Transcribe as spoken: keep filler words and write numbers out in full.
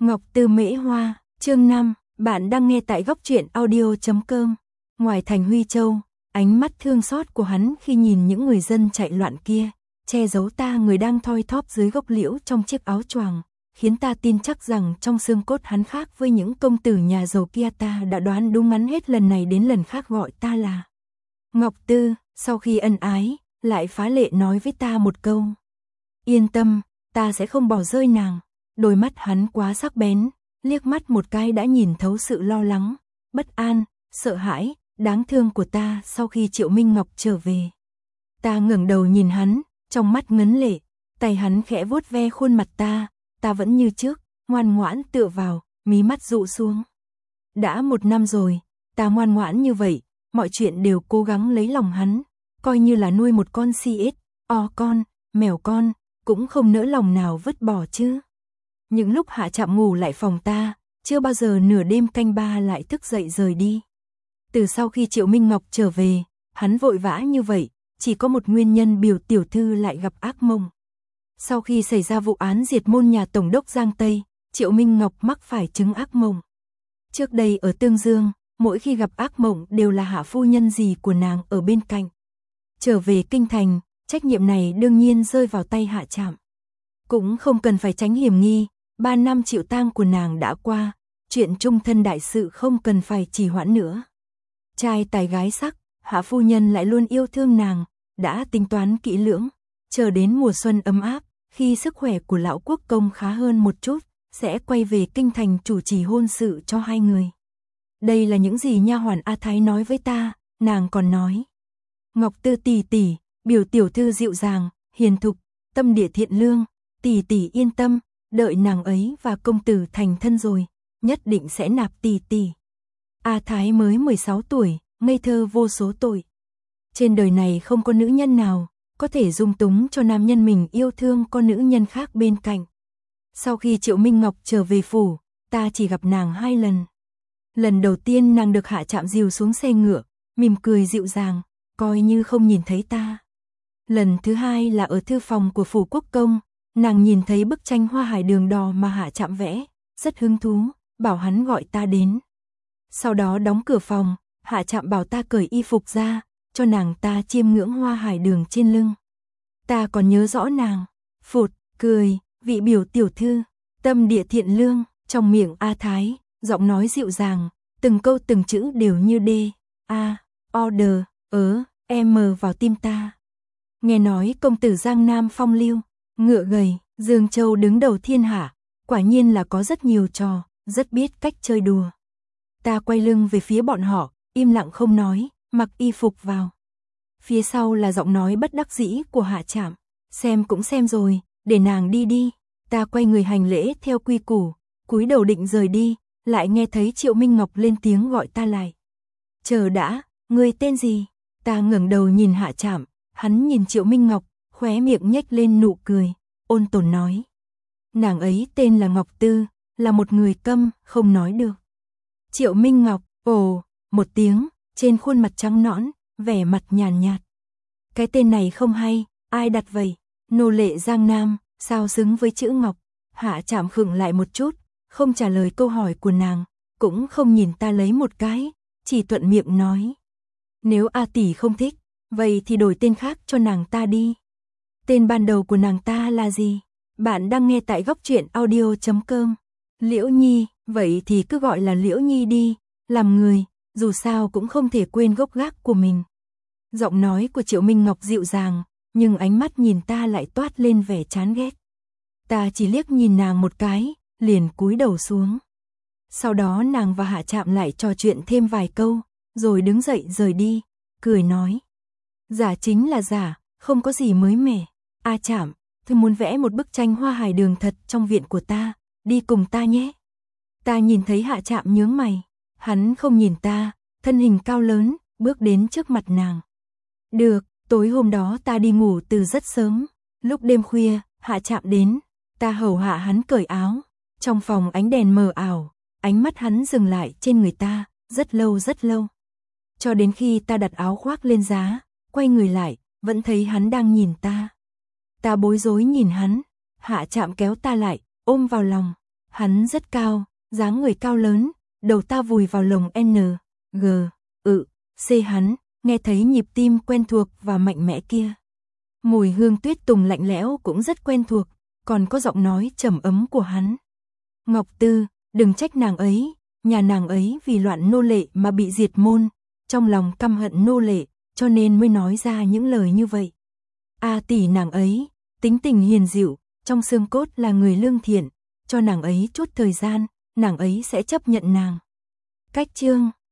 Ngọc Tư Mễ Hoa, chương năm, bạn đang nghe tại góc truyện audio chấm com. Ngoài thành Huy Châu, ánh mắt thương xót của hắn khi nhìn những người dân chạy loạn kia, che giấu ta người đang thoi thóp dưới gốc liễu trong chiếc áo choàng, khiến ta tin chắc rằng trong xương cốt hắn khác với những công tử nhà giàu kia. Ta đã đoán đúng hắn hết lần này đến lần khác gọi ta là Ngọc Tư. Sau khi ân ái, lại phá lệ nói với ta một câu: yên tâm, ta sẽ không bỏ rơi nàng. Đôi mắt hắn quá sắc bén, liếc mắt một cái đã nhìn thấu sự lo lắng, bất an, sợ hãi, đáng thương của ta sau khi Triệu Minh Ngọc trở về. Ta ngẩng đầu nhìn hắn, trong mắt ngấn lệ, tay hắn khẽ vuốt ve khuôn mặt ta, ta vẫn như trước, ngoan ngoãn tựa vào, mí mắt dụ xuống. Đã một năm rồi, ta ngoan ngoãn như vậy, mọi chuyện đều cố gắng lấy lòng hắn, coi như là nuôi một con si ếch, o con, mèo con, cũng không nỡ lòng nào vứt bỏ chứ. Những lúc Hạ Trạm ngủ lại phòng ta, chưa bao giờ nửa đêm canh ba lại thức dậy rời đi. Từ sau khi Triệu Minh Ngọc trở về, hắn vội vã như vậy, chỉ có một nguyên nhân: Biểu tiểu thư lại gặp ác mộng. Sau khi xảy ra vụ án diệt môn nhà tổng đốc Giang Tây, Triệu Minh Ngọc mắc phải chứng ác mộng. Trước đây ở Tương Dương, mỗi khi gặp ác mộng đều là hạ phu nhân gì của nàng ở bên cạnh. Trở về kinh thành, trách nhiệm này đương nhiên rơi vào tay Hạ Trạm. Cũng không cần phải tránh hiểm nghi, ba năm chịu tang của nàng đã qua, chuyện chung thân đại sự không cần phải trì hoãn nữa. Trai tài gái sắc, hạ phu nhân lại luôn yêu thương nàng, đã tính toán kỹ lưỡng, chờ đến mùa xuân ấm áp, khi sức khỏe của lão quốc công khá hơn một chút, sẽ quay về kinh thành chủ trì hôn sự cho hai người. Đây là những gì nha hoàn A Thái nói với ta. Nàng còn nói: Ngọc Tư tỷ tỷ, Biểu tiểu thư dịu dàng, hiền thục, tâm địa thiện lương, tỷ tỷ yên tâm, đợi nàng ấy và công tử thành thân rồi, nhất định sẽ nạp tỷ tỷ. A Thái mới mười sáu tuổi, ngây thơ vô số tội. Trên đời này không có nữ nhân nào có thể dung túng cho nam nhân mình yêu thương có nữ nhân khác bên cạnh. Sau khi Triệu Minh Ngọc trở về phủ, ta chỉ gặp nàng hai lần. Lần đầu tiên nàng được Hạ Trạm dìu xuống xe ngựa, mỉm cười dịu dàng, coi như không nhìn thấy ta. Lần thứ hai là ở thư phòng của phủ quốc công, nàng nhìn thấy bức tranh hoa hải đường đỏ mà Hạ Trạm vẽ, rất hứng thú, bảo hắn gọi ta đến. Sau đó đóng cửa phòng, Hạ Trạm bảo ta cởi y phục ra, cho nàng ta chiêm ngưỡng hoa hải đường trên lưng. Ta còn nhớ rõ nàng, phụt, cười, vị Biểu tiểu thư, tâm địa thiện lương, trong miệng A Thái, giọng nói dịu dàng, từng câu từng chữ đều như D, A, order, ớ, M vào tim ta. Nghe nói công tử Giang Nam phong lưu, ngựa gầy, Dương Châu đứng đầu thiên hạ, quả nhiên là có rất nhiều trò, rất biết cách chơi đùa. Ta quay lưng về phía bọn họ, im lặng không nói, mặc y phục vào. Phía sau là giọng nói bất đắc dĩ của Hạ Trạm: xem cũng xem rồi, để nàng đi đi. Ta quay người hành lễ theo quy củ, cúi đầu định rời đi, lại nghe thấy Triệu Minh Ngọc lên tiếng gọi ta lại. Chờ đã, người tên gì? Ta ngẩng đầu nhìn Hạ Trạm, hắn nhìn Triệu Minh Ngọc, khóe miệng nhếch lên nụ cười, ôn tồn nói: nàng ấy tên là Ngọc Tư, là một người câm, không nói được. Triệu Minh Ngọc, ồ, một tiếng, trên khuôn mặt trắng nõn, vẻ mặt nhàn nhạt. Cái tên này không hay, ai đặt vậy? Nô lệ Giang Nam, sao xứng với chữ Ngọc? Hạ Trạm khựng lại một chút, không trả lời câu hỏi của nàng, cũng không nhìn ta lấy một cái, chỉ thuận miệng nói: nếu A tỷ không thích, vậy thì đổi tên khác cho nàng ta đi. Tên ban đầu của nàng ta là gì? Bạn đang nghe tại góc truyện audio chấm com. Liễu Nhi, vậy thì cứ gọi là Liễu Nhi đi, làm người, dù sao cũng không thể quên gốc gác của mình. Giọng nói của Triệu Minh Ngọc dịu dàng, nhưng ánh mắt nhìn ta lại toát lên vẻ chán ghét. Ta chỉ liếc nhìn nàng một cái, liền cúi đầu xuống. Sau đó nàng và Hạ Trạm lại trò chuyện thêm vài câu, rồi đứng dậy rời đi, cười nói: giả chính là giả, không có gì mới mẻ. A Trạm, tôi muốn vẽ một bức tranh hoa hải đường thật trong viện của ta, đi cùng ta nhé. Ta nhìn thấy Hạ Trạm nhướng mày, hắn không nhìn ta, thân hình cao lớn, bước đến trước mặt nàng. Được, tối hôm đó ta đi ngủ từ rất sớm, lúc đêm khuya, Hạ Trạm đến, ta hầu hạ hắn cởi áo. Trong phòng ánh đèn mờ ảo, ánh mắt hắn dừng lại trên người ta, rất lâu rất lâu. Cho đến khi ta đặt áo khoác lên giá, quay người lại, vẫn thấy hắn đang nhìn ta. Ta bối rối nhìn hắn, Hạ Trạm kéo ta lại, ôm vào lòng. Hắn rất cao, dáng người cao lớn, đầu ta vùi vào lồng N, G, ự, C hắn, nghe thấy nhịp tim quen thuộc và mạnh mẽ kia. Mùi hương tuyết tùng lạnh lẽo cũng rất quen thuộc, còn có giọng nói trầm ấm của hắn. Ngọc Tư, đừng trách nàng ấy, nhà nàng ấy vì loạn nô lệ mà bị diệt môn, trong lòng căm hận nô lệ, cho nên mới nói ra những lời như vậy. A tỷ nàng ấy, tính tình hiền dịu, trong xương cốt là người lương thiện, cho nàng ấy chút thời gian, nàng ấy sẽ chấp nhận nàng. Cách chương